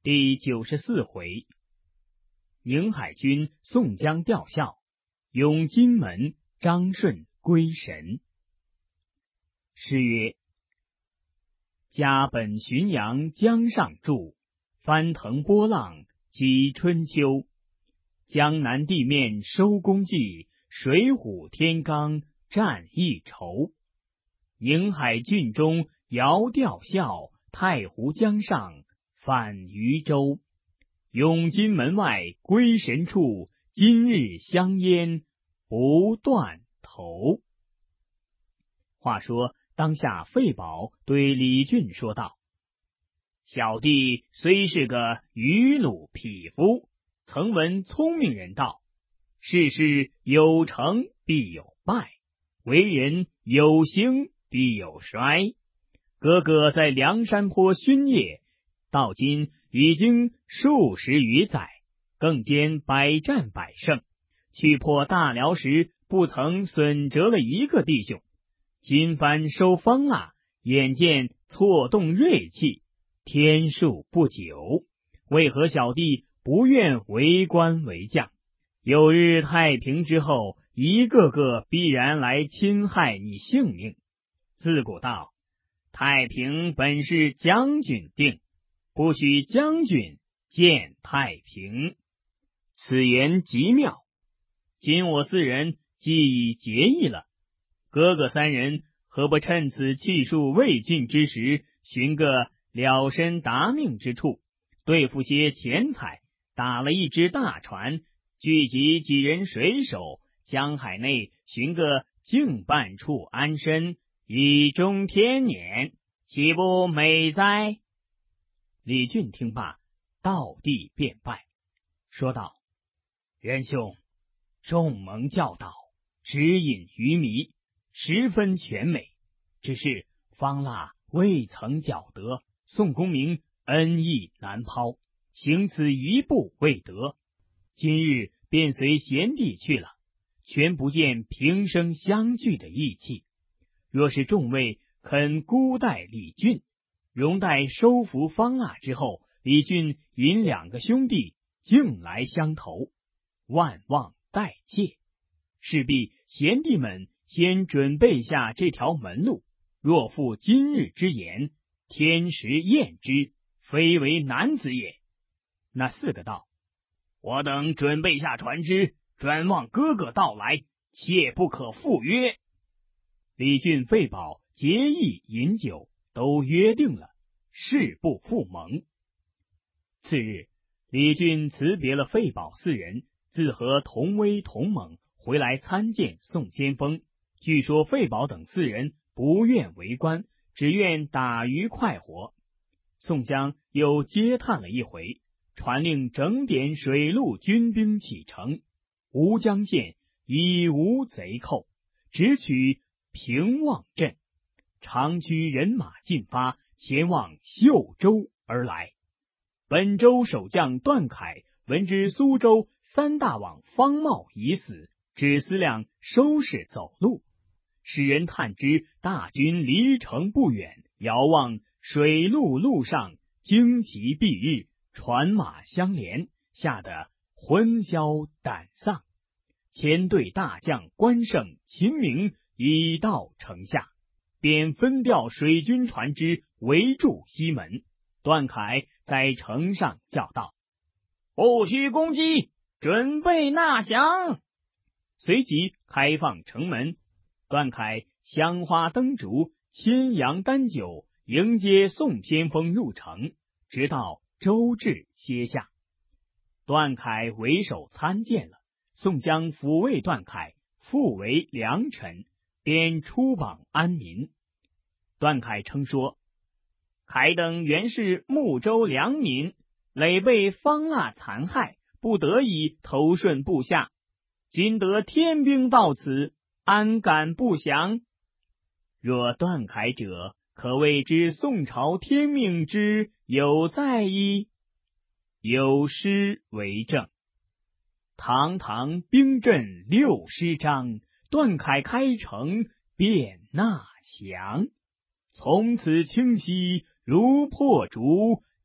第94回，宁海军宋江吊孝，永金门张顺归神。诗曰：家本浔阳江上筑，翻腾波浪几春秋。江南地面收功绩，水浒天罡战一筹。宁海郡中遥吊孝，太湖江上泛渔舟。永金门外归神处，今日香烟不断头。话说当下费宝对李俊说道：小弟虽是个愚鲁匹夫，曾闻聪明人道，事事有成必有败，为人有兴必有衰。哥哥在梁山坡勋业，到今已经数十余载，更兼百战百胜，去破大辽时不曾损折了一个弟兄。今番收方腊，眼见错动锐气，天数不久，为何小弟不愿为官为将？有日太平之后，一个个必然来侵害你性命。自古道，太平本是将军定，不许将军见太平。此言极妙，今我四人既已结义了，哥哥三人何不趁此气数未尽之时，寻个了身达命之处，对付些钱财，打了一只大船，聚集几人水手，江海内寻个静半处安身，以终天年，岂不美哉？李俊听罢，道地便拜，说道：仁兄，众蒙教导，指引愚迷，十分全美，只是方腊未曾缴得，宋公明恩义难抛，行此一步未得，今日便随贤弟去了，全不见平生相聚的义气。若是众位肯孤待李俊，容待收服方腊之后，李俊引两个兄弟径来相投，万望待切。势必贤弟们先准备下这条门路，若负今日之言，天时验之，非为男子也。那四个道：我等准备下船只，专望哥哥到来，切不可赴约。李俊、费宝结义饮酒，都约定了，誓不负盟。次日，李俊辞别了费宝四人，自和同威同猛回来参见宋先锋。据说费宝等四人不愿为官，只愿打鱼快活。宋江又嗟叹了一回，传令整点水陆军兵启程。吴江县已无贼寇，只取平望镇，长驱人马进发，前往秀州而来。本州守将段凯闻知苏州三大王方茂已死，指司亮收拾走路，使人探知大军离城不远，遥望水陆路上旌旗蔽日，船马相连，吓得魂消胆丧。前队大将关胜、秦明已到城下，便分调水军船只围住西门。段凯在城上叫道：不许攻击，准备纳降。随即开放城门，段凯香花灯烛，牵羊担酒，迎接宋先锋入城，直到周至歇下。段凯为首参见了，宋江抚慰段凯，复为良臣，便出榜安民。段凯称说：凯等原是睦州良民，累被方腊残害，不得已投顺部下，今得天兵到此，安敢不降？若段凯者，可谓之宋朝天命之有在矣。有诗为证：堂堂兵阵六师张，段凯开城便纳降。从此清溪如破竹，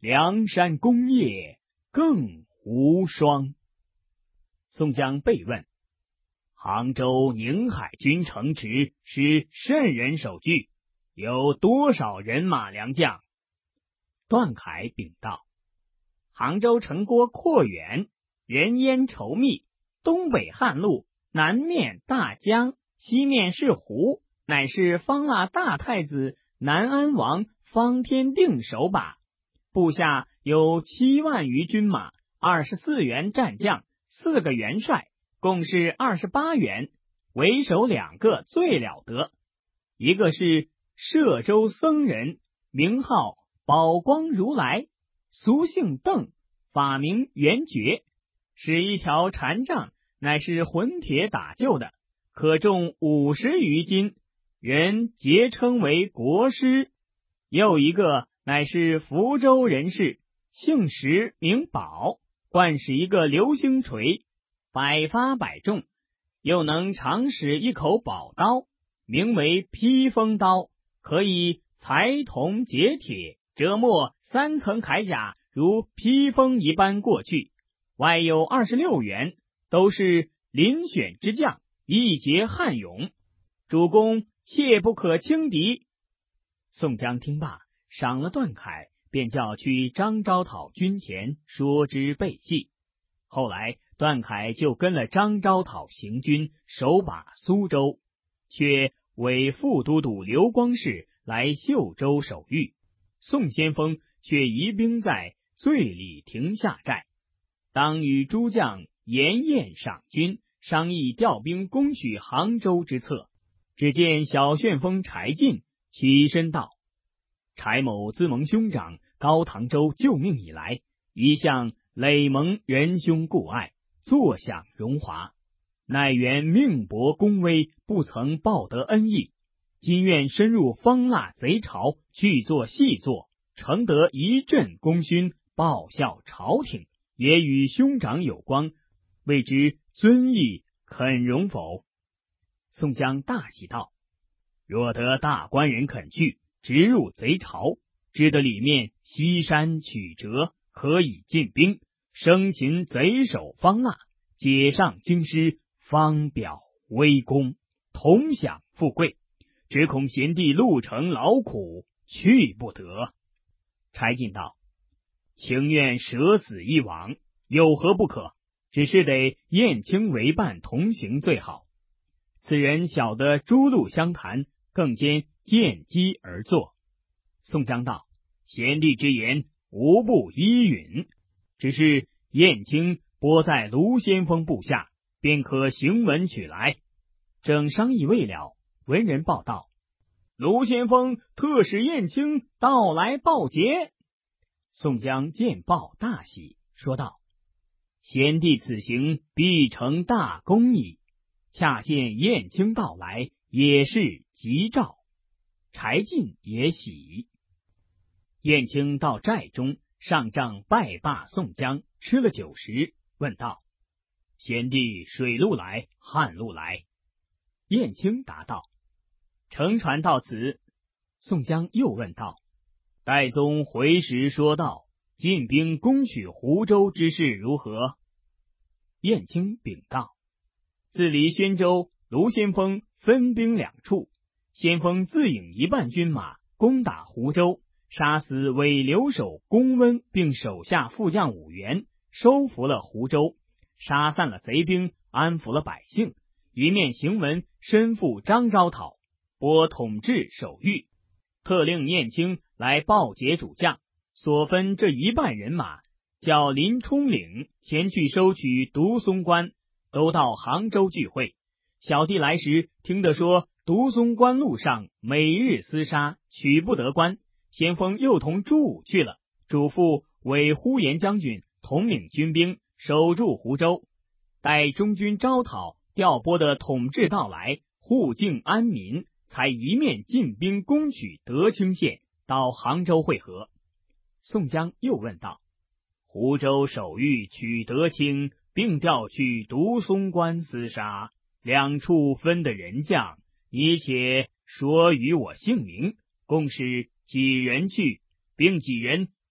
梁山功业更无双。宋江被问：杭州宁海军城池是甚人守据？有多少人马良将？段凯禀道：杭州城郭阔远，人烟稠密，东北汉路，南面大江，西面是湖，乃是方腊大太子南安王方天定守把。部下有7万余军马，24员战将，4个元帅，共是28员，为首2个最了得。一个是歙州僧人，名号宝光如来，俗姓邓，法名元觉，使一条禅杖，乃是混铁打就的，可重50余斤，人皆称为国师。又一个乃是福州人士，姓石名宝，惯使一个流星锤，百发百中，又能常使一口宝刀，名为披风刀，可以裁铜解铁，折没3层铠甲，如披风一般过去。外有26员，都是遴选之将，义节悍勇，主公切不可轻敌。宋江听罢，赏了段凯，便叫去张昭讨军前说之备细。后来段凯就跟了张昭讨行军，守把苏州，却委副都督刘光世来秀州守御。宋先锋却移兵在醉里亭下寨，当与诸将筵宴赏军，商议调兵攻取杭州之策。只见小旋风柴进起身道：柴某自蒙兄长高唐州救命以来，一向累蒙仁兄故爱，坐享荣华，乃原命薄功微，不曾报得恩义，今愿深入方腊贼巢，去做细作，承得一阵功勋，报效朝廷，也与兄长有光，未知尊义肯容否？宋江大喜道：若得大官人肯去，直入贼巢，知得里面西山曲折，可以进兵，生擒贼首方腊，解上京师，方表威功，同享富贵，只恐贤弟路程劳苦，去不得。柴进道：情愿舍死一往，有何不可？只是得燕青为伴同行最好。此人晓得诸路相谈，更兼见机而作。宋江道：贤弟之言，无不依允，只是燕青拨在卢先锋部下，便可行文取来。正商议未了，文人报道：卢先锋特使燕青到来报捷。宋江见报大喜，说道：贤弟此行必成大功矣，恰见燕青到来，也是吉兆。柴进也喜。燕青到寨中，上帐拜罢宋江，吃了酒食，问道：贤弟水路来，旱路来？燕青答道：乘船到此。宋江又问道：戴宗回时说道，进兵攻取湖州之事如何？燕青禀道：自离宣州，卢先锋分兵2处，先锋自引1半军马攻打湖州，杀死伪留守公温并手下副将5员，收服了湖州，杀散了贼兵，安抚了百姓，一面行文身赴张昭讨，拨统治守御，特令燕青来报捷主将，所分这1半人马，叫林冲领前去收取独松关，都到杭州聚会。小弟来时听得说，独松关路上每日厮杀，取不得关，先锋又同朱武去了，嘱咐委呼延将军统领军兵，守住湖州，待中军招讨调拨的统治到来，护境安民，才一面进兵攻取德清县，到杭州会合。宋江又问道：湖州守御取德清，并调去独松关厮杀，2处分的人将，你且说与我姓名，共是几人去，并几人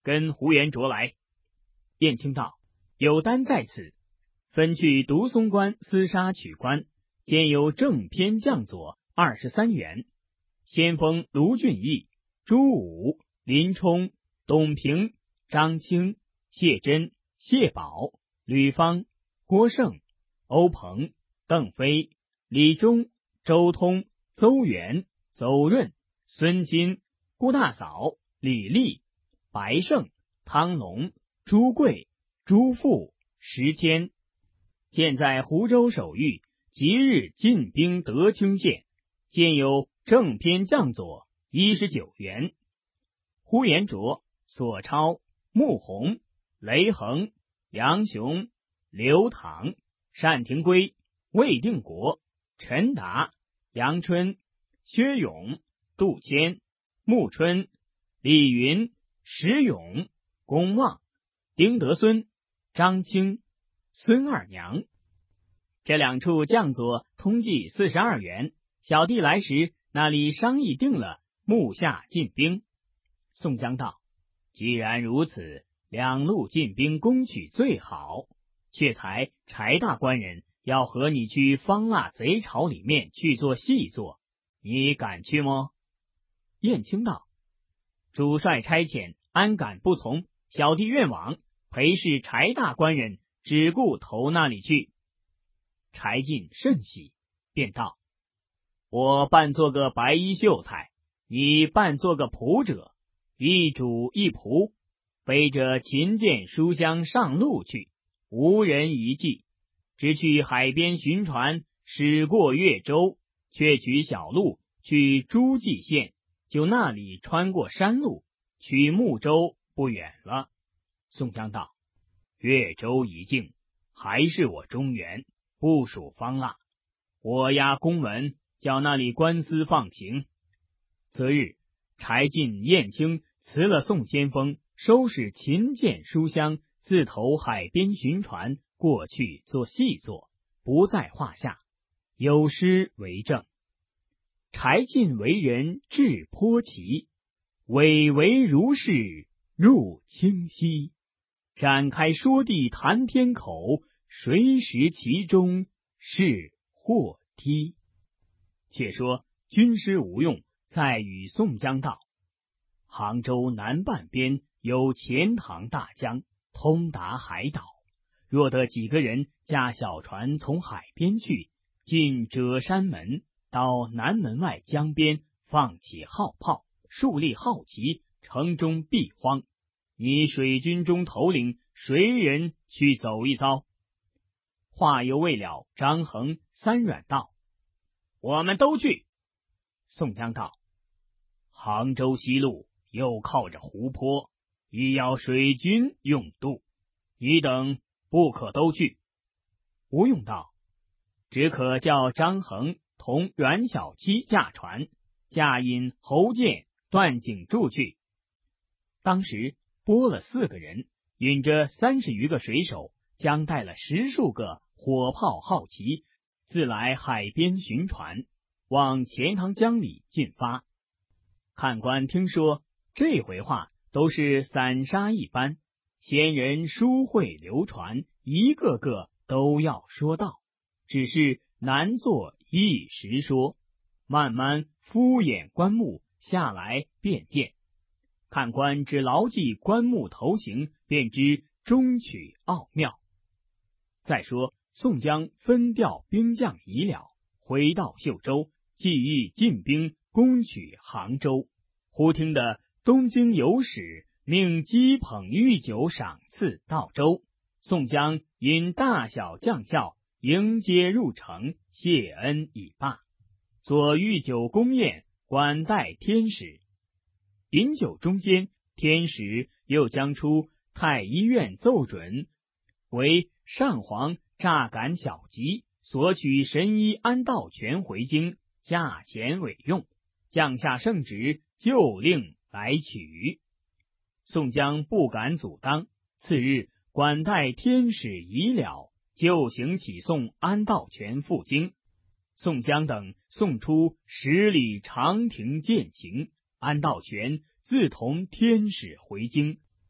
跟胡延灼来。燕青道：有单在此，分去独松关厮杀取关，兼有正偏将佐23员，先锋卢俊义、朱武、林冲、董平、张清、谢真、谢宝、吕方、郭盛、欧鹏、邓飞、李忠、周通、邹元、邹润、孙新、顾大嫂、李立、白胜、汤龙、朱贵、朱富、石坚。现在湖州守御，即日进兵德清县，现有正偏将佐19员。呼延灼、索超、穆弘、雷横、杨雄、刘唐、单廷圭、魏定国、陈达、杨春、薛勇、杜迁、穆春、李云、石勇、公望、丁德孙、张清、孙二娘。这2处将佐通计42员，小弟来时那里商议定了，目下进兵。宋江道：既然如此，2路进兵攻取最好，却才柴大官人要和你去方腊贼巢里面去做细作，你敢去吗？燕青道：主帅差遣，安敢不从？小弟愿往，陪侍柴大官人，只顾投那里去。柴进甚喜，便道：我扮做个白衣秀才，你扮做个仆者，一主一仆，背着琴剑书香上路去，无人一骑，只去海边寻船，驶过越州，却取小路去诸暨县，就那里穿过山路，取睦州不远了。宋江道：越州已境，还是我中原，不属方腊，我押公文，叫那里官司放行。择日，柴进、燕青辞了宋先锋，收拾琴剑书香，自投海边寻船，过去做细作，不在话下。有诗为证：柴进为人智颇奇，伟为如是入清溪。展开说地谈天口，谁识其中是祸梯。且说军师吴用在与宋江道：杭州南半边有钱塘大江，通达海岛，若得几个人驾小船从海边去，进折山门，到南门外江边，放起号炮，竖立号旗，城中必荒。你水军中头领谁人去走一遭？话犹未了，张衡、三阮道：我们都去。宋江道：杭州西路又靠着湖泊，亦要水军用渡，你等不可都去。吴用道：只可叫张衡同阮小七驾船，驾引侯健、段景柱去。当时拨了4个人，引着30余个水手，将带了10数个火炮号旗，自来海边寻船，往钱塘江里进发。看官听说这回话都是散沙一般，先人书会流传，一个个都要说道，只是难做一时说，慢慢敷衍棺木下来便见。看官只牢记棺木头形，便知中曲奥妙。再说宋江分调兵将已了，回到秀州，计欲进兵攻取杭州。忽听得东京有使命击捧御酒赏赐到州，宋江因大小将校迎接入城，谢恩已罢，做御酒宫宴，管待天使。饮酒中间，天使又将出太医院奏准，为上皇诈赶小吉，索取神医安道全回京，价钱委用，降下圣旨，就令来取。宋江不敢阻当，次日管待天使已了，就行起送安道全赴京。宋江等送出10里长亭饯行，安道全自同天使回京。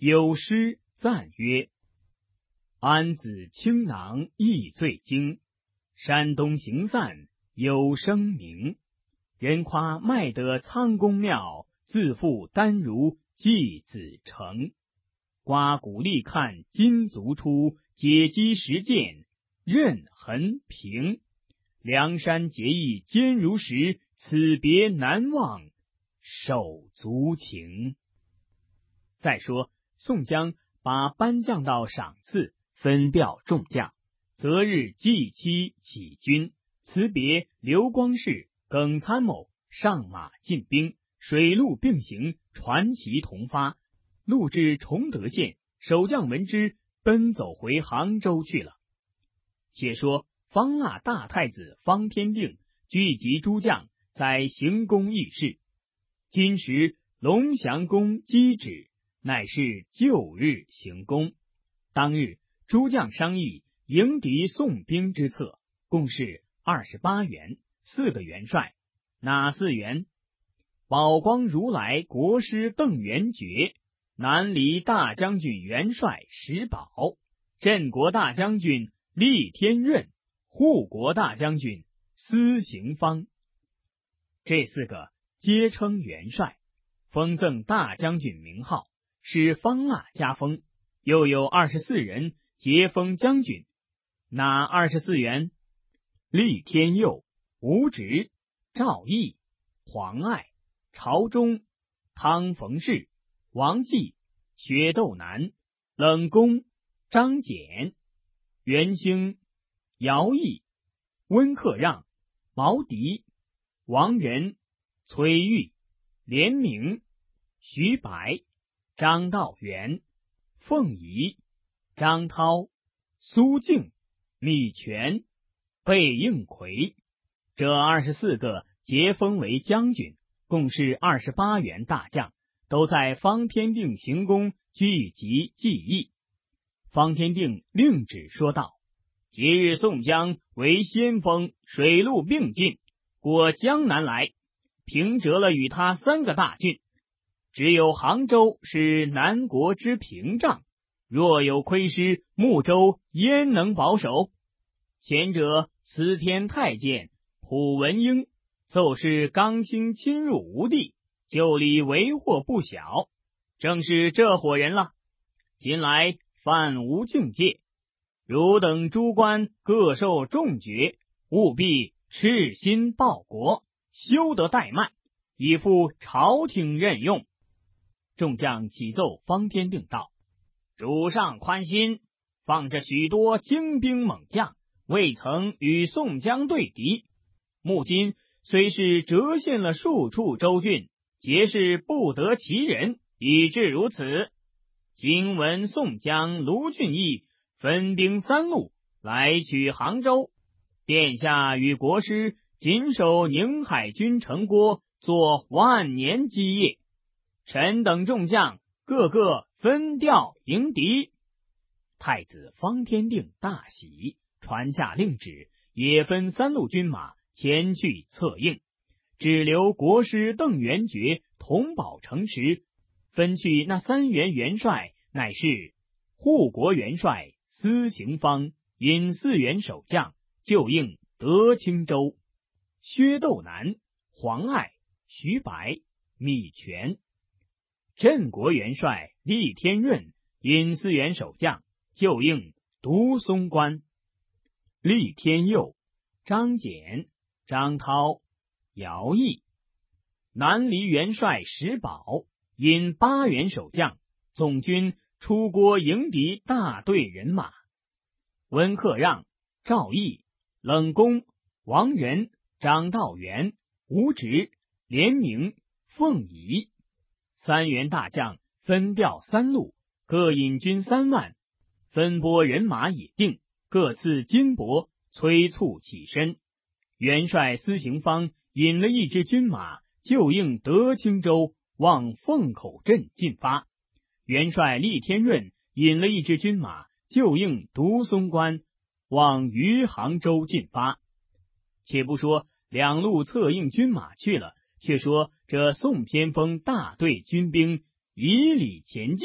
有诗赞曰：安子倾囊意最精，山东行散有声名。人夸卖得苍公庙，自负单如季子成。刮骨力看金足出，解肌实践任痕平。梁山结义坚如石，此别难忘手足情。再说宋江把颁将到赏赐，分调众将，择日祭期起军，辞别刘光世、耿参谋，上马进兵，水陆并行，传旗同发，路至崇德县，守将闻之，奔走回杭州去了。且说方腊大太子方天定聚集诸将，在行宫议事。今时龙翔宫击止，乃是旧日行宫。当日诸将商议迎敌宋兵之策，共是28员，4个元帅。哪4员？宝光如来国师邓元觉，南黎大将军元帅石宝，镇国大将军厉天润，护国大将军司行方。这4个皆称元帅，封赠大将军名号，使方腊加封。又有24人皆封将军。哪24员？厉天佑、吴直、赵毅、黄爱、朝中、汤逢世、王继、薛斗南、冷宫、张简、袁兴、姚毅、温克让、毛迪、王仁、崔玉、连明、徐白、张道元、凤仪、张涛、苏敬、米全、贝应奎。这24个皆封为将军，共是28员大将，都在方天定行宫聚集记忆。方天定令旨说道：即日宋江为先锋，水陆并进，过江南来，平折了与他3个大郡，只有杭州是南国之屏障，若有亏失，睦州焉能保守？前者司天太监蒲文英奏事刚兴侵入吴地，就里为祸不小，正是这伙人了。近来犯无境界，汝等诸官各受重爵，务必赤心报国，休得怠慢，以赴朝廷任用。众将启奏方天定道：主上宽心，放着许多精兵猛将，未曾与宋江对敌。目今虽是折现了数处州郡，皆是不得其人，以致如此。今闻宋江、卢俊义分兵3路来取杭州，殿下与国师谨守宁海军城郭，做万年基业。臣等众将个个分调迎敌。太子方天定大喜，传下令旨，也分3路军马前去策应，只留国师邓元觉同保城池，分去那3员元帅，乃是护国元帅司行方，引4员守将，就应德清州。薛斗南、黄爱、徐白、米全。镇国元帅厉天润引4员守将，就应独松关。厉天佑、张简、张涛、姚毅。南黎元帅石宝引8员守将，总军出郭迎敌大队人马。温克让、赵毅、冷宫、王仁、张道元、吴直、连明、凤仪。3员大将分调3路，各引军3万，分拨人马已定，各赐金帛，催促起身。元帅司行方引了1支军马，就应德清州，往凤口镇进发。元帅厉天润引了1支军马，就应独松关，往余杭州进发。且不说2路策应军马去了，却说这宋偏锋大队军兵以礼前进，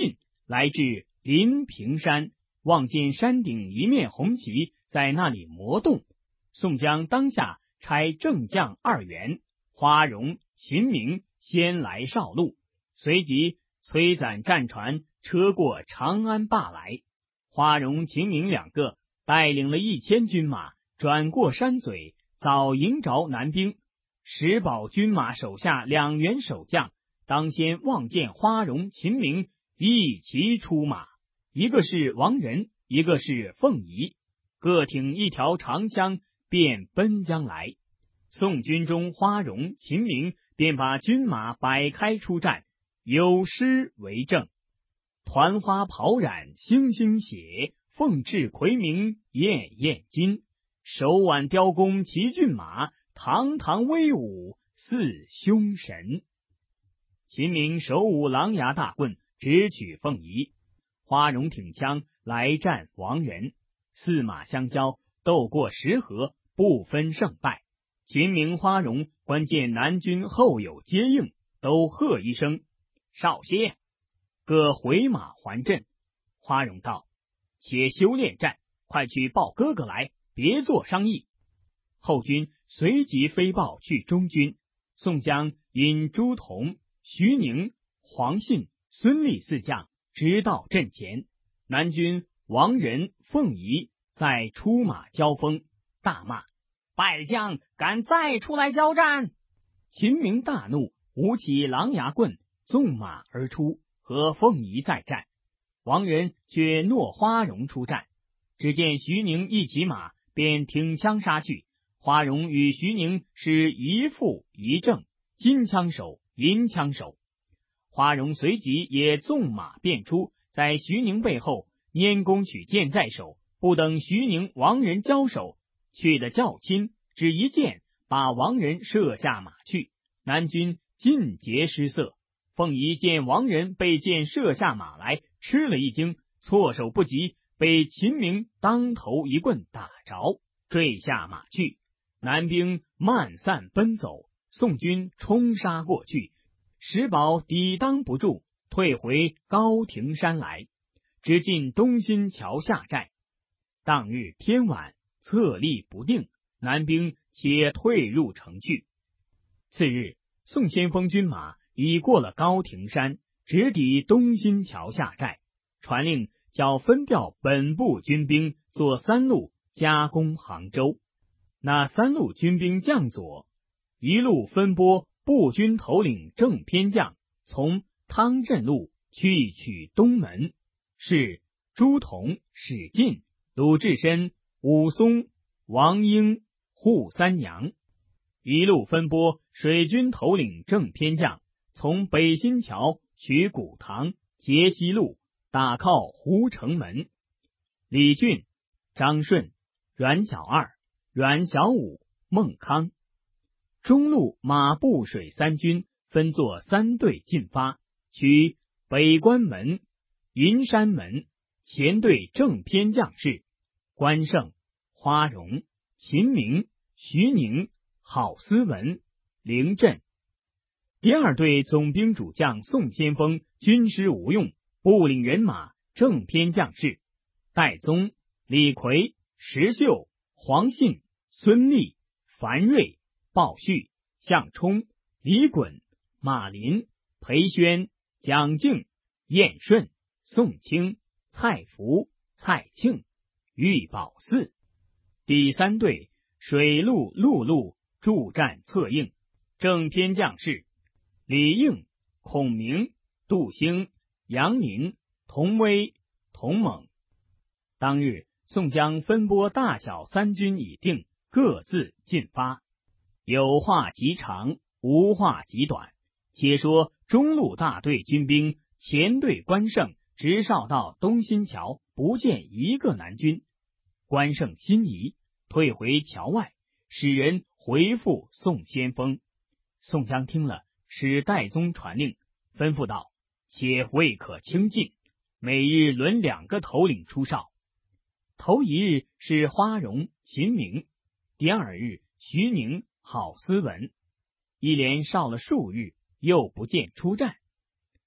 来至临平山，望见山顶一面红旗在那里磨动。宋江当下差正将2员，花荣、秦明先来哨路，随即催攒战船车过长安坝来。花荣、秦明2个带领了1000军马，转过山嘴，早迎着南兵。石宝军马手下2员守将，当先望见花荣、秦明一齐出马，一个是王仁，一个是凤仪，各挺一条长枪，便奔将来。宋军中花荣、秦明便把军马摆开出战，有诗为证：团花袍染星星血，凤翅魁鸣焰焰金。手挽雕弓骑骏马，堂堂威武似凶神。秦明手舞狼牙大棍，直取凤仪。花荣挺枪来战王仁，4马相交，斗过10合，不分胜败。秦明、花荣关见南军后有接应，都喝一声：少歇！各回马还阵。花荣道：且休练战，快去报哥哥来，别做商议。后军随即飞报去中军。宋江引朱仝、徐宁、黄信、孙立4将直到阵前。南军王仁、凤仪在出马交锋，大骂：败将敢再出来交战！秦明大怒，舞起狼牙棍，纵马而出，和凤仪再战。王仁却诺花荣出战，只见徐宁一骑马，便挺枪杀去。花荣与徐宁是一负一正，金枪手、银枪手。花荣随即也纵马便出，在徐宁背后拈弓取箭在手，不等徐宁、王仁交手，去得较亲，只一箭把王仁射下马去。南军尽皆失色。凤仪见王仁被箭射下马来，吃了一惊，措手不及，被秦明当头一棍打着，坠下马去。南兵漫散奔走，宋军冲杀过去，石宝抵当不住，退回高亭山来，直进东新桥下寨。当日天晚，策立不定，南兵且退入城去。次日，宋先锋军马已过了高亭山，直抵东新桥下寨，传令叫分调本部军兵做3路加攻杭州。那3路军兵将佐，一路分拨步军头领郑偏将，从汤镇路去取东门，是朱仝、史进、鲁智深、武松、王英、扈三娘。一路分拨水军头领郑偏将，从北新桥取古塘、节西路，打靠胡城门。李俊、张顺、阮小二、阮小五、孟康。中路马步水3军分作3队进发，取北关门、云山门，前队正偏将士关胜、花荣、秦明、徐宁、郝思文、凌震。第2队总兵主将宋先锋军师吴用，部领人马正偏将士戴宗、李逵、石秀、黄信、孙立、樊瑞、鲍旭、项冲、李衮、马林、裴宣、蒋敬、晏顺、宋清、蔡福、蔡庆、玉宝四。第3队水陆陆路助战策应，正偏将士李应、孔明、杜兴、杨宁、童威、童猛。当日宋江分拨大小3军已定，各自进发。有话极长，无话极短。且说中路大队军兵前队关胜直哨到东新桥，不见一个南军。关胜心疑，退回桥外，使人回复宋先锋。宋江听了，使戴宗传令，吩咐道：且未可轻进，每日轮2个头领出哨。头一日是花荣、秦明，第2日徐宁、郝思文。一连哨了数日，又不见出战。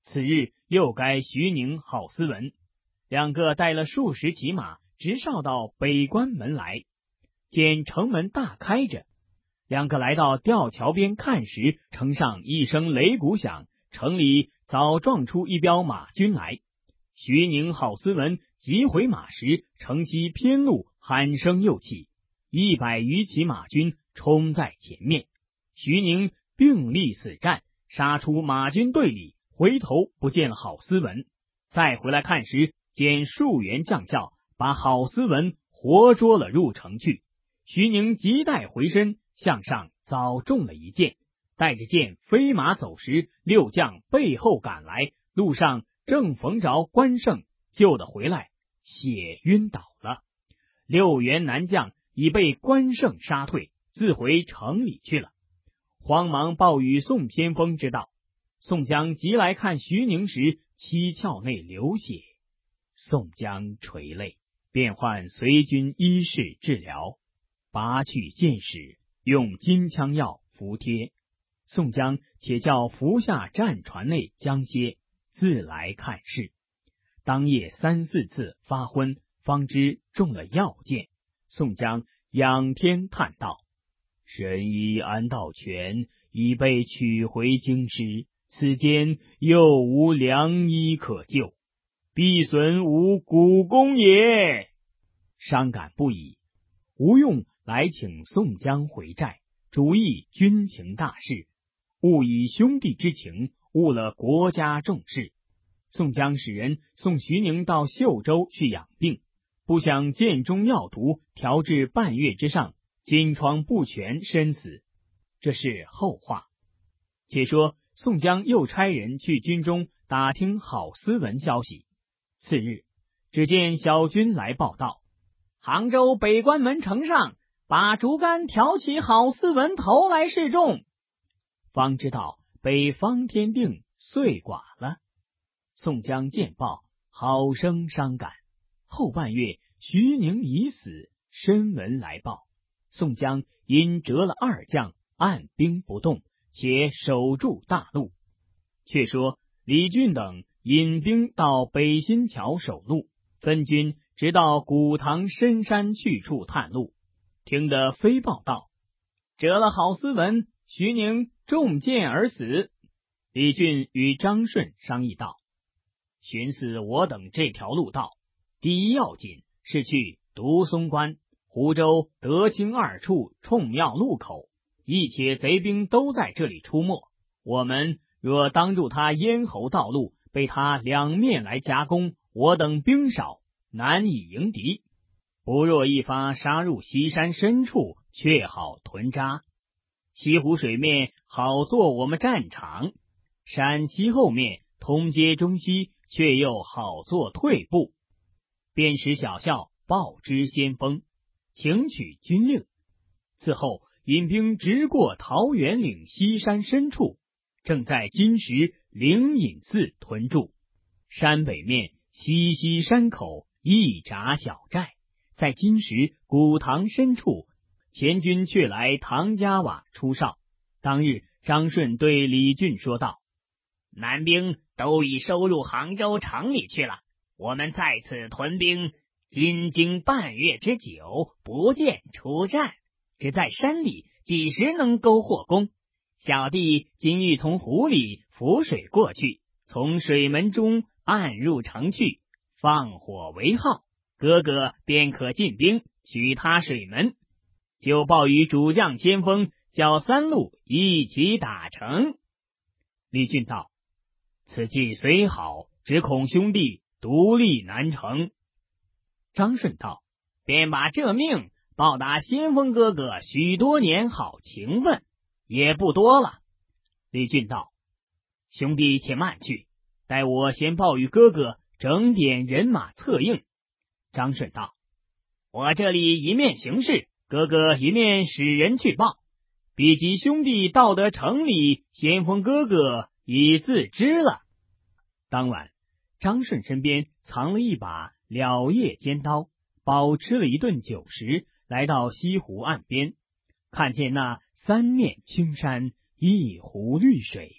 次日又该徐宁、郝思文两个带了数十骑马，直哨到北关门来。见城门大开着，两个来到吊桥边看时，城上一声擂鼓响，城里早撞出一彪马军来。徐宁、郝思文急回马时，城西偏路喊声又起，100余骑马军冲在前面。徐宁并力死战，杀出马军队里，回头不见了郝思文。再回来看时，见数员将校把郝思文活捉了入城去。徐宁急带回身，向上早中了一箭，带着箭飞马走时，6将背后赶来，路上正逢着关胜，救得回来，血晕倒了。6员南将已被关胜杀退，自回城里去了。慌忙报与宋偏锋知道。宋江急来看徐宁时，七窍内流血。宋江垂泪，便唤随军医士治疗，拔去箭矢，用金枪药服贴。宋江且叫服下战船内将歇，自来看事。当夜3、4次发昏，方知中了药箭。宋江仰天叹道：神医安道全已被取回京师，此间又无良医可救，必损吾股肱也。伤感不已，吴用来请宋江回寨，主议军情大事，勿以兄弟之情误了国家重事。宋江使人送徐宁到秀州去养病，不想箭中药毒调至半月之上，金疮不全身死，这是后话。且说宋江又差人去军中打听郝思文消息。次日，只见小军来报道，杭州北关门城上把竹竿挑起郝思文头来示众，方知道北方天定遂寡了。宋江见报，好生伤感。后半月，徐宁已死，申文来报，宋江因折了2将，按兵不动，且守住大路。却说李俊等引兵到北新桥守路，分军直到古塘深山去处探路，听得飞报道，折了郝思文，徐宁中箭而死。李俊与张顺商议道：寻思我等这条路道，第一要紧是去独松关、湖州、德清2处冲庙路口，一且贼兵都在这里出没，我们若当住他咽喉道路，被他两面来夹攻，我等兵少，难以迎敌。不若一发杀入西山深处，却好屯扎。西湖水面好做我们战场，山西后面通接中西，却又好做退步。便使小校报知先锋，请取军令。此后引兵直过桃源岭西山深处，正在金石灵隐寺屯驻。山北面西溪山口一扎小寨，在金石古塘深处，前军却来唐家瓦出哨。当日张顺对李俊说道：南兵都已收入杭州城里去了，我们在此屯兵，今经半月之久，不见出战，只在山里几时能勾获功？小弟今欲从湖里浮水过去，从水门中暗入城去，放火为号，哥哥便可进兵取他水门，就报与主将先锋，叫3路一起打成。李俊道：此计虽好，只恐兄弟独立难成。张顺道：便把这命报答先锋哥哥许多年好情分，也不多了。李俊道：兄弟且慢去，待我先报与哥哥，整点人马策应。张顺道：我这里一面行事，哥哥一面使人去报，比及兄弟到得城里，先锋哥哥已自知了。当晚，张顺身边藏了一把了叶尖刀，饱吃了一顿酒食，来到西湖岸边，看见那3面青山，一湖绿水，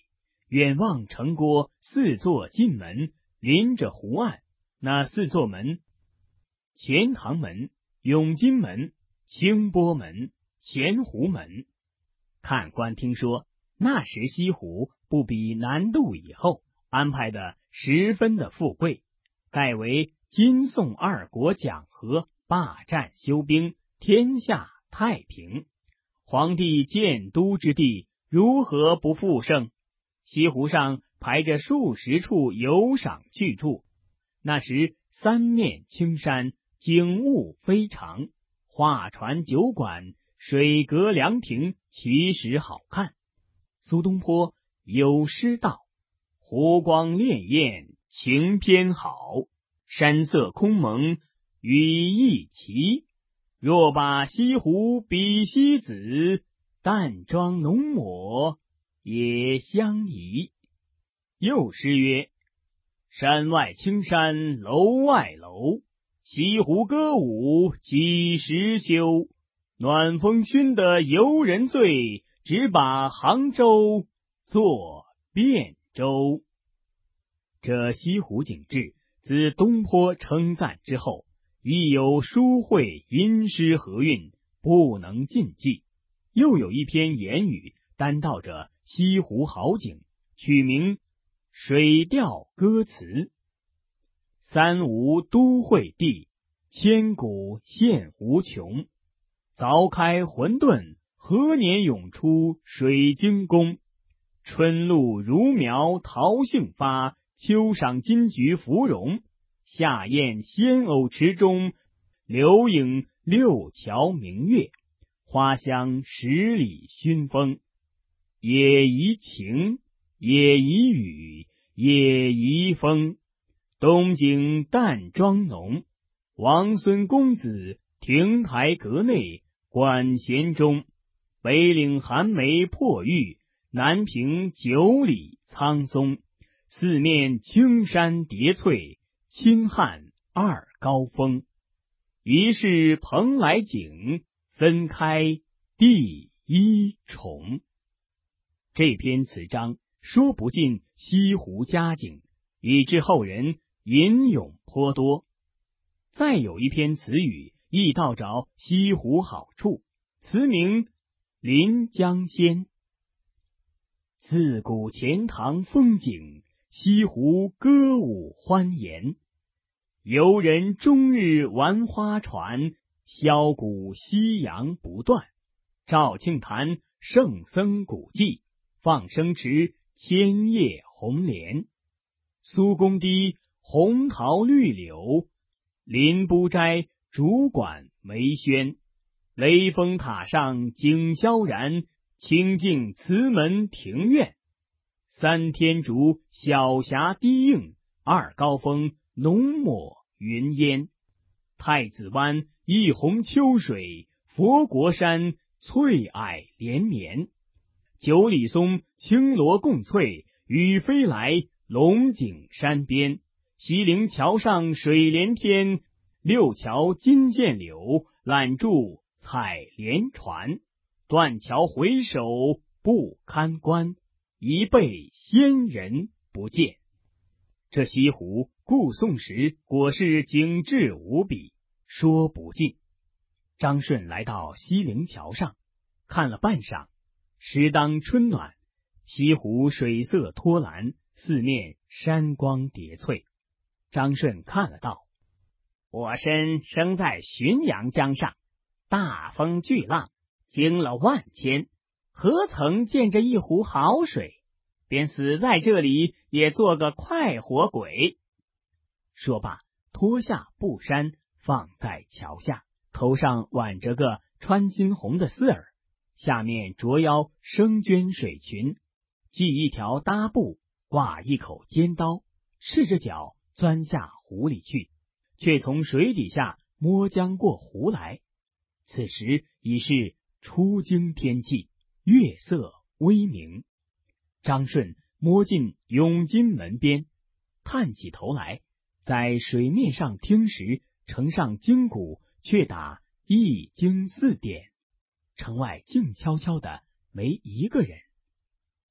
远望城郭4座进门，临着湖岸。那4座门：钱塘门、永金门、清波门、钱湖门。看官听说，那时西湖不比南渡以后安排的十分的富贵，盖为金宋2国讲和，霸占休兵，天下太平。皇帝建都之地，如何不富盛？西湖上排着数十处游赏巨著，那时3面青山，景物非常，画船酒馆，水阁凉亭，其实好看。苏东坡有诗道：湖光潋滟晴偏好，山色空蒙雨亦奇。若把西湖比西子，淡妆浓抹也相宜。又诗曰：山外青山楼外楼，西湖歌舞几时休？暖风熏得游人醉，只把杭州作汴州。这西湖景致自东坡称赞之后，亦有书会吟诗和韵，不能尽记。又有一篇言语单道着西湖好景，取名《水调歌词》。三吴都会地，千古现无穷。凿开混沌，何年涌出水晶宫？春露如苗桃杏发，秋赏金菊芙蓉。夏宴仙藕池中，流影六桥明月。花香10里熏风，也宜晴，也宜雨，也宜风。东景淡妆浓，王孙公子亭台阁内管弦中。北岭寒梅破玉，南平9里苍松。四面青山叠翠，青汉2高峰。一是蓬莱景，分开第1重。这篇词章说不尽西湖佳景，以致后人吟咏颇多。再有一篇词语亦道着西湖好处，词名《临江仙》。自古钱塘风景，西湖歌舞欢颜。游人终日玩花船，箫鼓夕阳不断。赵庆潭圣僧古迹，放生池千叶红莲。苏公堤红桃绿柳，林不斋竹管梅轩。雷峰塔上景萧然，清净慈门庭院。三天竺小霞滴映，2高峰浓抹云烟。太子湾一泓秋水，佛国山翠霭连绵。9里松青罗共翠，雨飞来龙井山边。西泠桥上水连天，六桥金线柳，揽住采莲船。断桥回首不堪观，一辈仙人不见。这西湖故宋时果是景致无比，说不尽。张顺来到西泠桥上，看了半晌，时当春暖，西湖水色脱蓝，四面山光叠翠。张顺看了道：我身生在浔阳江上，大风巨浪经了万千，何曾见这一湖好水？便死在这里，也做个快活鬼。说罢，脱下布衫放在桥下，头上挽着个穿金红的丝儿，下面着腰生绢水裙，系一条搭布，挂一口尖刀，赤着脚钻下湖里去，却从水底下摸将过湖来。此时已是初经天气，月色微明。张顺摸进永金门边，探起头来，在水面上听时，城上经鼓却打1经4点，城外静悄悄的，没一个人。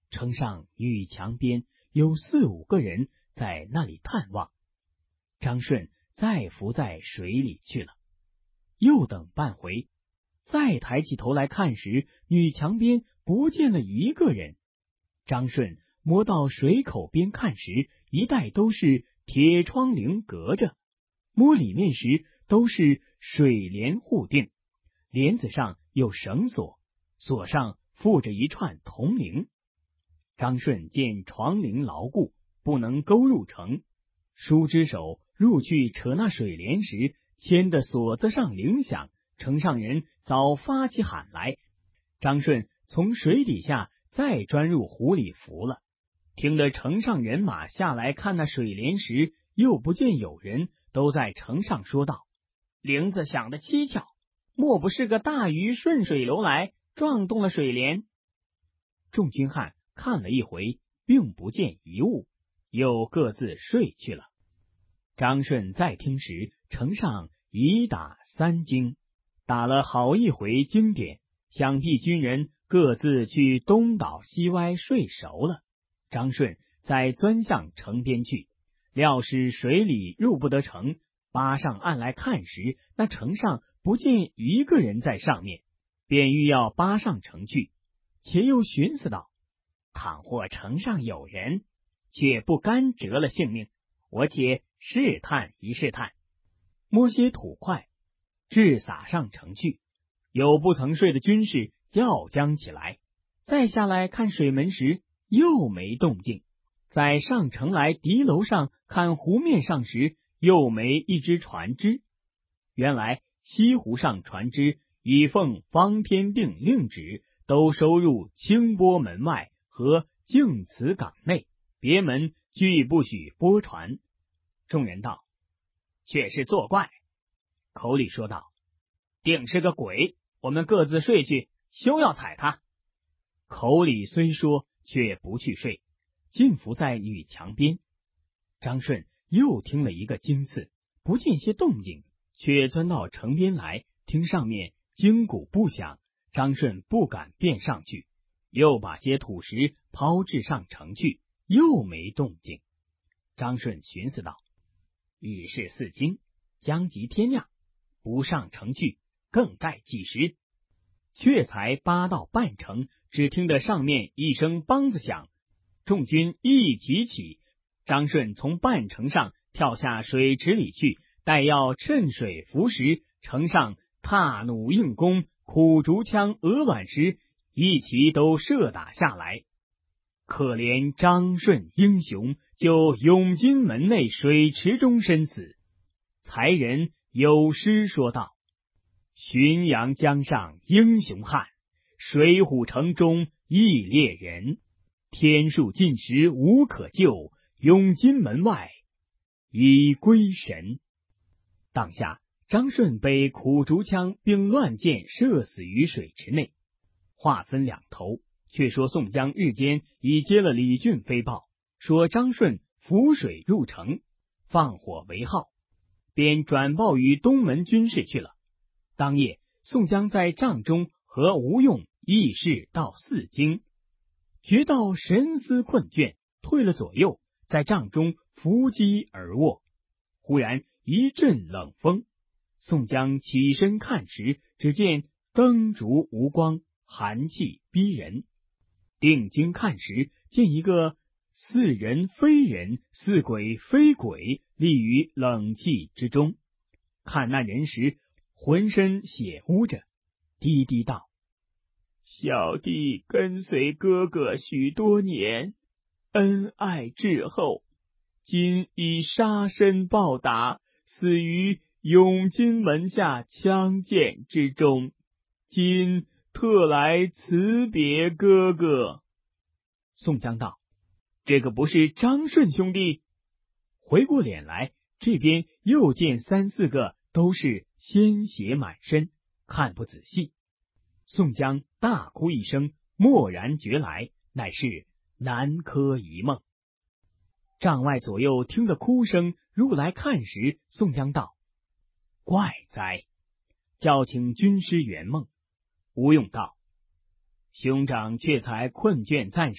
城上女墙边有4、5个人在那里探望。张顺再浮在水里去了。又等半回，再抬起头来看时，女墙边不见了一个人。张顺摸到水口边看时，一带都是铁窗棂隔着，摸里面时都是水帘护定，帘子上有绳索，索上附着一串铜铃。张顺见床棂牢固，不能勾入城，舒之手入去扯那水帘时，牵的锁子上铃响，城上人早发起喊来。张顺从水底下再钻入湖里浮了。听得城上人马下来看那水帘时，又不见有人，都在城上说道：铃子响得蹊跷，莫不是个大鱼顺水流来，撞动了水帘？众军汉看了一回，并不见一物，又各自睡去了。张顺再听时，城上已打3更，打了好一回经典，想必军人各自去东倒西歪睡熟了。张顺再钻向城边去，料是水里入不得城，扒上岸来看时，那城上不见一个人在上面，便欲要扒上城去，且又寻思道：倘或城上有人，却不甘折了性命，我且试探一试探。摸些土块，掷撒上城去。有不曾睡的军士叫将起来，再下来看水门时，又没动静。在上城来敌楼上看湖面上时，又没一只船只。原来西湖上船只已奉方天定令旨，都收入清波门外和净慈港内，别门俱不许拨船。众人道：却是作怪。口里说道：定是个鬼，我们各自睡去，休要睬他。口里虽说，却不去睡，尽伏在女墙边。张顺又听了一个惊刺，不见些动静，却钻到城边来，听上面金鼓不响。张顺不敢便上去，又把些土石抛掷上城去，又没动静。张顺寻思道：已是4更，将及天亮，不上城去，更待几时？却才扒到半程，只听得上面一声梆子响，众军一举起。张顺从半程上跳下水池里去，待要趁水浮时，城上踏弩硬弓、苦竹枪、鹅卵石一齐都射打下来。可怜张顺英雄，就永金门内水池中身死。才人有诗说道：浔阳江上英雄汉，水浒城中义烈人。天数尽时无可救，永金门外已归神。当下张顺被苦竹枪并乱箭射死于水池内。话分两头，却说宋江日间已接了李俊飞报，说张顺浮水入城，放火为号，便转报于东门军士去了。当夜宋江在帐中和吴用议事到4更，觉到神思困倦，退了左右，在帐中伏击而卧。忽然一阵冷风，宋江起身看时，只见灯烛无光，寒气逼人。定睛看时，见一个似人非人，似鬼非鬼，立于冷气之中。看那人时，浑身血污着，低低道：小弟跟随哥哥许多年，恩爱至厚，今以杀身报答，死于永金门下枪剑之中，今特来辞别哥哥。宋江道：这个不是张顺兄弟？回过脸来，这边又见3、4个都是鲜血满身，看不仔细。宋江大哭一声，蓦然觉来，乃是南柯一梦。帐外左右听得哭声，入来看时，宋江道：怪哉！叫请军师圆梦。吴用道：兄长却才困倦暂时，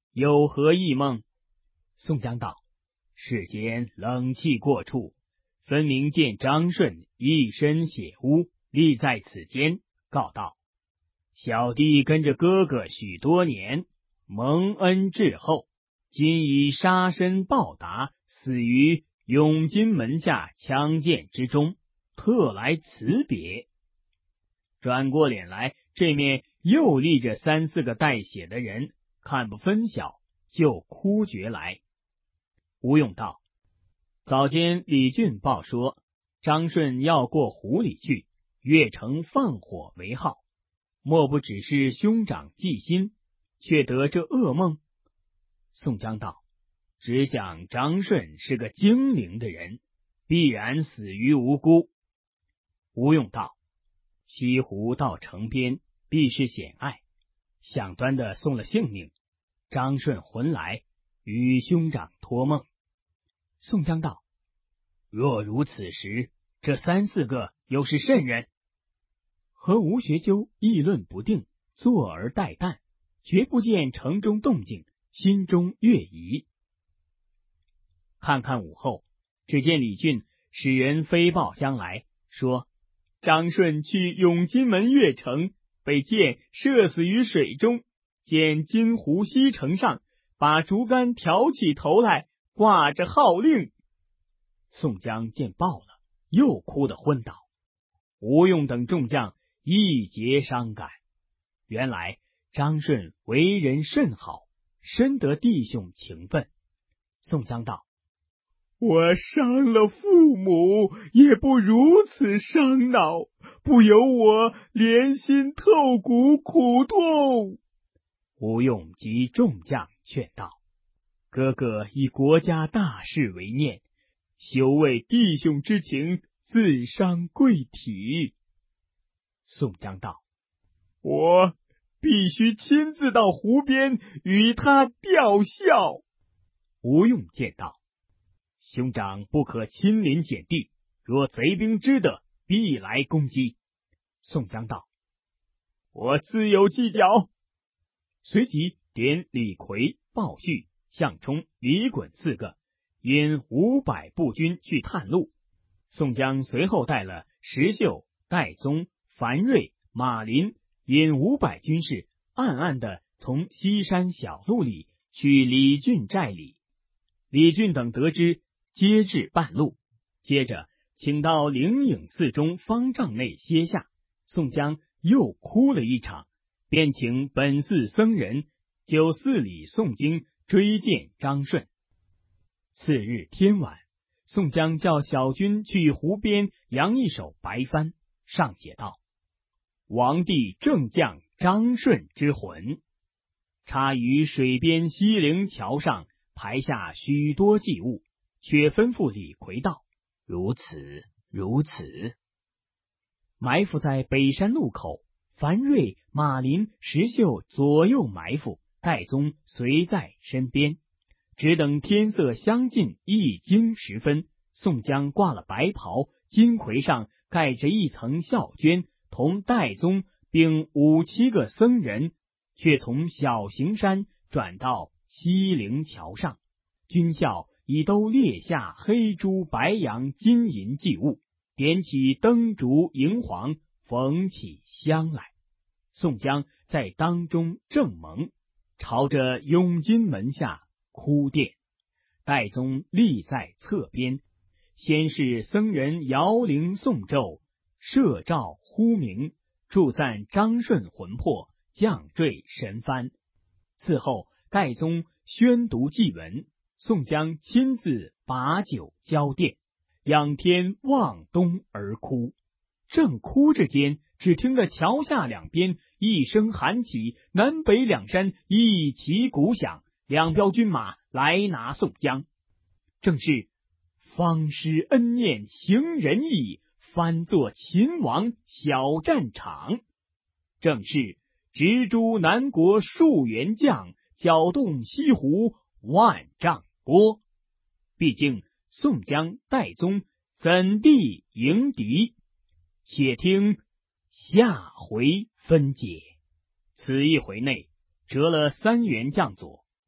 有何异梦？宋江道：世间冷气过处，分明见张顺一身血污，立在此间，告道：小弟跟着哥哥许多年，蒙恩至厚，今以杀身报答，死于永金门下枪剑之中，特来辞别。转过脸来，这面又立着3、4个带血的人，看不分晓，就哭绝来。吴用道：早间李俊报说，张顺要过湖里去，越城放火为号，莫不只是兄长忌心，却得这噩梦？宋江道：只想张顺是个精明的人，必然死于无辜。吴用道：西湖到城边，必是险隘，想端的送了性命，张顺魂来，与兄长托梦。宋江道：若如此时，这3、4个又是甚人？和吴学究议论不定，坐而待旦，绝不见城中动静，心中悦疑。看看午后，只见李俊使人飞报将来，说张顺去永金门越城，被箭射死于水中，见金湖西城上把竹竿挑起头来，挂着号令。宋江见报了，又哭得昏倒。吴用等众将一结伤感。原来张顺为人甚好，深得弟兄情分。宋江道：我伤了父母，也不如此伤脑，不由我怜心透骨，苦痛。吴用及众将劝道：哥哥以国家大事为念，休为弟兄之情，自伤贵体。宋江道：我必须亲自到湖边与他吊孝。吴用见道：兄长不可亲临险地，若贼兵知得，必来攻击。宋江道：我自有计较。随即点李逵、鲍旭、项冲、李衮4个，引500步军去探路。宋江随后带了石秀、戴宗、樊瑞、马林，引500军士暗暗地从西山小路里去李俊寨里。李俊等得知，皆至半路，接着请到灵隐寺中方丈内歇下。宋江又哭了一场，便请本寺僧人就寺里诵经追荐张顺。次日天晚，宋江叫小军去湖边扬一首白帆，上写道：王帝正将张顺之魂，插于水边西陵桥上，排下许多祭物，却吩咐李逵道：如此如此。埋伏在北山路口，樊瑞、马林、石秀左右埋伏，戴宗随在身边。只等天色相近1更时分，宋江挂了白袍，金魁上盖着一层孝绢，同戴宗并5、7个僧人，却从小行山转到西陵桥上。军校已都列下黑猪、白羊、金银祭物，点起灯烛荧黄，焚起香来。宋江在当中正蒙，朝着永金门下哭奠。戴宗立在侧边，先是僧人摇铃诵咒，摄照呼名，祝赞张顺魂魄，降坠神幡。此后戴宗宣读祭文，宋江亲自把酒浇奠，仰天望东而哭。正哭着间，只听得桥下两边一声喊起，南北两山一齐鼓响，两彪军马来拿宋江。正是方师恩念行仁义，翻作秦王小战场。正是直诛南国数员将，搅动西湖万丈波。毕竟宋江、戴宗怎地迎敌？且听下回分解。此一回内折了3员将佐，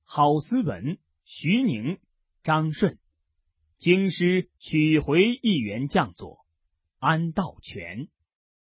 郝思文、徐宁、张顺。京师取回一员将佐安道全。